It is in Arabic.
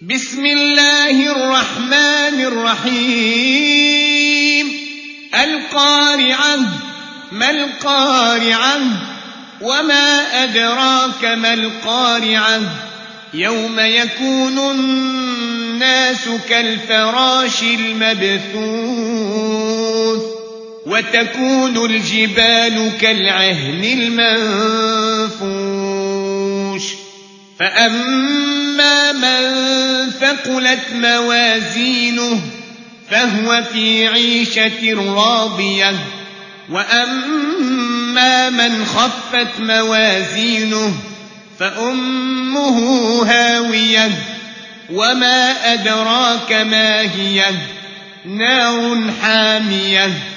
بسم الله الرحمن الرحيم القارعة ما القارعة وما أدراك ما القارعة يوم يكون الناس كالفراش المبثوث وتكون الجبال كالعهن المنفوش فأما من ثقلت موازينه فهو في عيشة راضية وأما من خفت موازينه فأمه هاوية وما أدراك ما هي نار حامية